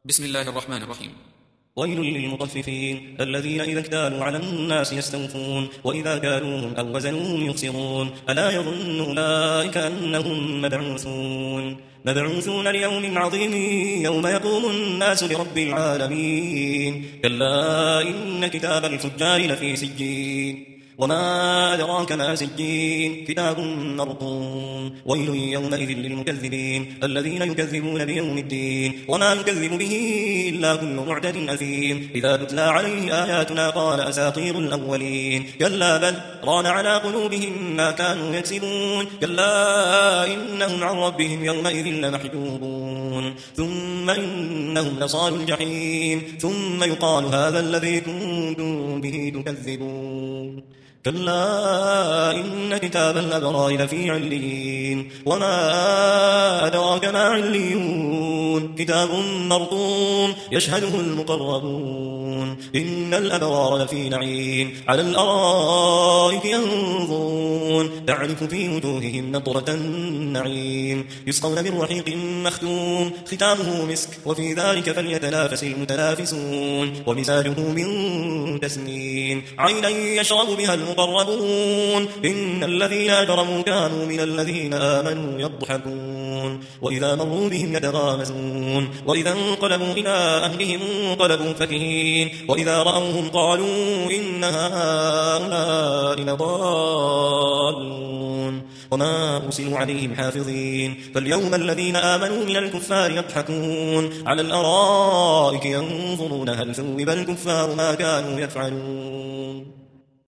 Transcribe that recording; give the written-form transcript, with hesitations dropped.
بسم الله الرحمن الرحيم. ويل للمطففين الذين إذا اكتالوا على الناس يستوفون وإذا كالوهم أو وزنوهم يخسرون ألا يظن أولئك أنهم مبعوثون ليوم عظيم يوم يقوم الناس لرب العالمين كلا إن كتاب الفجار لفي سجين وما أدراك ما سجين كتاب مرقوم ويل يومئذ للمكذبين الذين يكذبون بيوم الدين وما يكذب به إلا كل معتد أثيم إذا تتلى عليه آياتنا قال أساطير الأولين كلا بل ران على قلوبهم ما كانوا يكسبون كلا إنهم عن ربهم يومئذ لمحجوبون ثم إنهم لصالوا الجحيم ثم يقال هذا الذي كنتم به تكذبون كلا إن كتاب الأبرار لفي عليين وما أدراك ما عليون كتاب مرقوم يشهده المقربون إن الأبرار لفي نعيم على الأرائك ينظرون تعرف في وجوههم نضرة النعيم يسقون من رحيق مختوم ختامه مسك وفي ذلك فليتنافس المتنافسون ومزاجه من تسنيم عينا يشرب بها المقربون إن الذين أجرموا كانوا من الذين آمنوا يضحكون وإذا مروا بهم يتغامزون وإذا انقلبوا إلى أهلهم انقلبوا فكهين وإذا رأوهم قالوا إن هؤلاء لضالون وما أرسلوا عليهم حافظين فاليوم الذين آمنوا من الكفار يضحكون على الأرائك ينظرون هل ثوب الكفار ما كانوا يفعلون